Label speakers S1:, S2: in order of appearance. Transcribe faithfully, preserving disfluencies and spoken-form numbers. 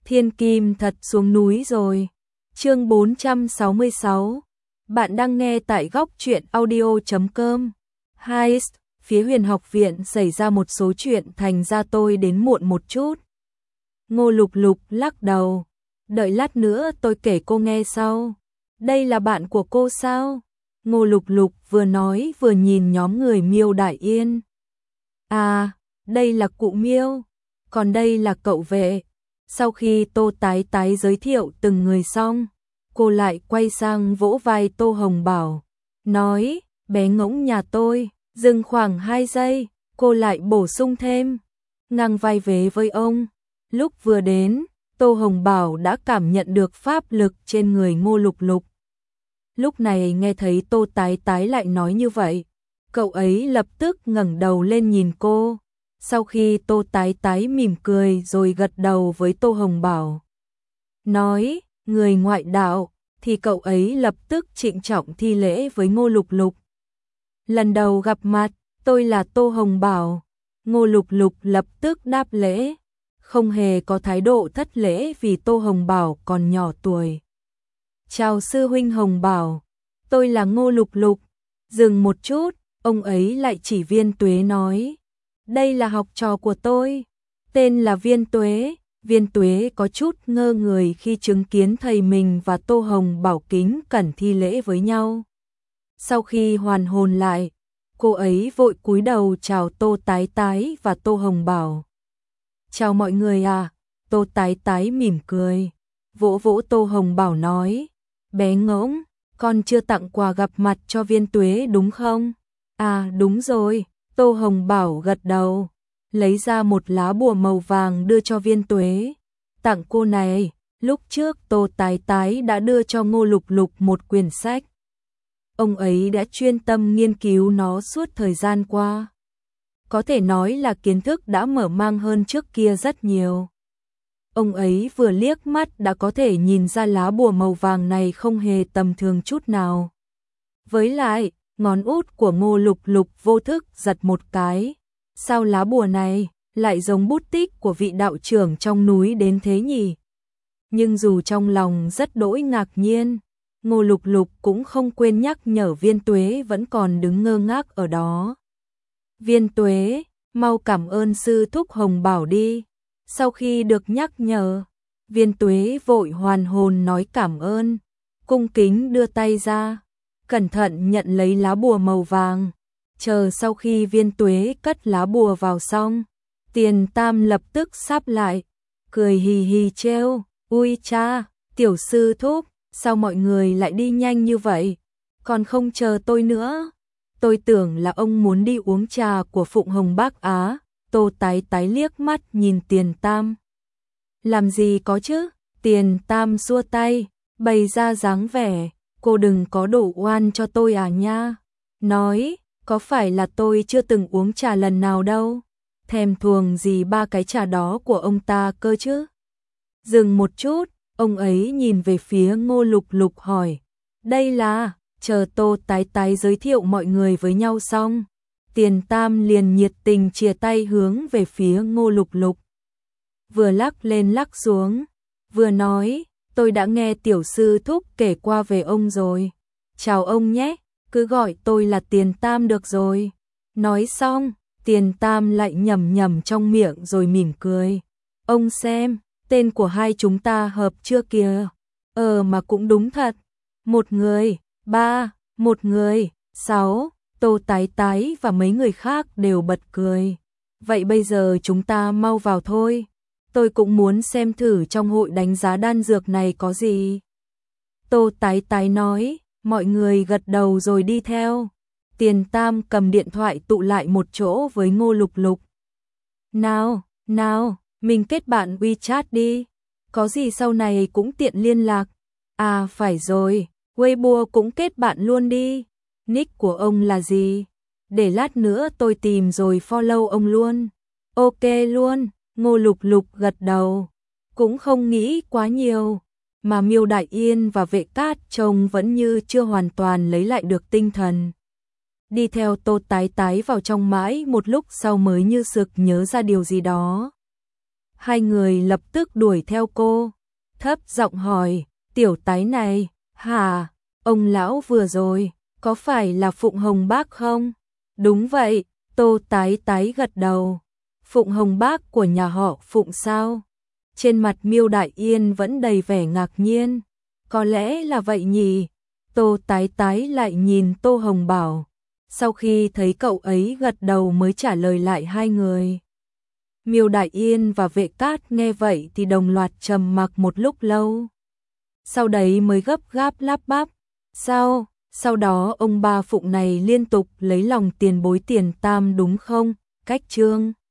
S1: Thiên Kim thật xuống núi rồi. Chương bốn trăm sáu mươi sáu. Bạn đang nghe tại góc truyện audio chấm com. Hai, phía Huyền học viện xảy ra một số chuyện thành ra tôi đến muộn một chút. Ngô Lục Lục lắc đầu. Đợi lát nữa tôi kể cô nghe sau. Đây là bạn của cô sao? Ngô Lục Lục vừa nói vừa nhìn nhóm người Miêu Đại Yên. À, đây là cụ Miêu, còn đây là cậu vệ. Sau khi Tô Tái Tái giới thiệu từng người xong, cô lại quay sang vỗ vai Tô Hồng Bảo, nói, bé ngỗng nhà tôi. Dừng khoảng hai giây, cô lại bổ sung thêm, ngang vai vế với ông. Lúc vừa đến, Tô Hồng Bảo đã cảm nhận được pháp lực trên người Ngô Lục Lục. Lúc này nghe thấy Tô Tái Tái lại nói như vậy, cậu ấy lập tức ngẩng đầu lên nhìn cô. Sau khi Tô Tái Tái mỉm cười rồi gật đầu với Tô Hồng Bảo, nói, người ngoại đạo, thì cậu ấy lập tức trịnh trọng thi lễ với Ngô Lục Lục. Lần đầu gặp mặt, tôi là Tô Hồng Bảo. Ngô Lục Lục lập tức đáp lễ, không hề có thái độ thất lễ vì Tô Hồng Bảo còn nhỏ tuổi. Chào sư huynh Hồng Bảo, tôi là Ngô Lục Lục. Dừng một chút, ông ấy lại chỉ Viên Tuế nói, đây là học trò của tôi, tên là Viên Tuế. Viên Tuế có chút ngơ người khi chứng kiến thầy mình và Tô Hồng Bảo kính cẩn thi lễ với nhau. Sau khi hoàn hồn lại, cô ấy vội cúi đầu chào Tô Tái Tái và Tô Hồng Bảo. Chào mọi người à, Tô Tái Tái mỉm cười, vỗ vỗ Tô Hồng Bảo nói, bé ngỗng, con chưa tặng quà gặp mặt cho Viên Tuế đúng không? À đúng rồi, Tô Hồng Bảo gật đầu, lấy ra một lá bùa màu vàng đưa cho Viên Tuế. Tặng cô này, lúc trước Tô Tái Tái đã đưa cho Ngô Lục Lục một quyển sách. Ông ấy đã chuyên tâm nghiên cứu nó suốt thời gian qua. Có thể nói là kiến thức đã mở mang hơn trước kia rất nhiều. Ông ấy vừa liếc mắt đã có thể nhìn ra lá bùa màu vàng này không hề tầm thường chút nào. Với lại, ngón út của Ngô Lục Lục vô thức giật một cái. Sao lá bùa này lại giống bút tích của vị đạo trưởng trong núi đến thế nhỉ? Nhưng dù trong lòng rất đỗi ngạc nhiên, Ngô Lục Lục cũng không quên nhắc nhở Viên Tuế vẫn còn đứng ngơ ngác ở đó. Viên Tuế, mau cảm ơn sư thúc Hồng Bảo đi. Sau khi được nhắc nhở, Viên Tuế vội hoàn hồn nói cảm ơn, cung kính đưa tay ra, cẩn thận nhận lấy lá bùa màu vàng. Chờ sau khi Viên Tuế cất lá bùa vào xong, Tiền Tam lập tức sáp lại, cười hì hì trêu, ui cha, tiểu sư thúc, sao mọi người lại đi nhanh như vậy, còn không chờ tôi nữa. Tôi tưởng là ông muốn đi uống trà của Phụng Hồng Bác Á. Tô Tái Tái liếc mắt nhìn Tiền Tam. Làm gì có chứ? Tiền Tam xua tay, bày ra dáng vẻ, cô đừng có đổ oan cho tôi à nha. Nói, có phải là tôi chưa từng uống trà lần nào đâu, thèm thuồng gì ba cái trà đó của ông ta cơ chứ. Dừng một chút, ông ấy nhìn về phía Ngô Lục Lục hỏi, đây là, chờ Tô Tái Tái giới thiệu mọi người với nhau xong, Tiền Tam liền nhiệt tình chìa tay hướng về phía Ngô Lục Lục. Vừa lắc lên lắc xuống, vừa nói, tôi đã nghe tiểu sư thúc kể qua về ông rồi. Chào ông nhé, cứ gọi tôi là Tiền Tam được rồi. Nói xong, Tiền Tam lại nhẩm nhẩm trong miệng rồi mỉm cười. Ông xem, tên của hai chúng ta hợp chưa kìa? Ờ mà cũng đúng thật. Một người, ba, một người, sáu. Tô Tái Tái và mấy người khác đều bật cười. Vậy bây giờ chúng ta mau vào thôi. Tôi cũng muốn xem thử trong hội đánh giá đan dược này có gì. Tô Tái Tái nói, mọi người gật đầu rồi đi theo. Tiền Tam cầm điện thoại tụ lại một chỗ với Ngô Lục Lục. Nào, nào, mình kết bạn WeChat đi. Có gì sau này cũng tiện liên lạc. À phải rồi, Weibo cũng kết bạn luôn đi. Nick của ông là gì? Để lát nữa tôi tìm rồi follow ông luôn. Ok luôn, Ngô Lục Lục gật đầu. Cũng không nghĩ quá nhiều. Mà Miêu Đại Yên và Vệ Cát trông vẫn như chưa hoàn toàn lấy lại được tinh thần. Đi theo Tô Tái Tái vào trong mãi một lúc sau mới như sực nhớ ra điều gì đó. Hai người lập tức đuổi theo cô, thấp giọng hỏi, tiểu tái này, hả, ông lão vừa rồi, có phải là Phụng Hồng Bác không? Đúng vậy, Tô Tái Tái gật đầu. Phụng Hồng Bác của nhà họ Phụng sao? Trên mặt Miêu Đại Yên vẫn đầy vẻ ngạc nhiên. Có lẽ là vậy nhỉ? Tô Tái Tái lại nhìn Tô Hồng Bảo. Sau khi thấy cậu ấy gật đầu mới trả lời lại hai người. Miêu Đại Yên và Vệ Cát nghe vậy thì đồng loạt trầm mặc một lúc lâu. Sau đấy mới gấp gáp lắp bắp. Sao? Sau đó ông ba Phụng này liên tục lấy lòng tiền bối tiền tam đúng không? Cách Trương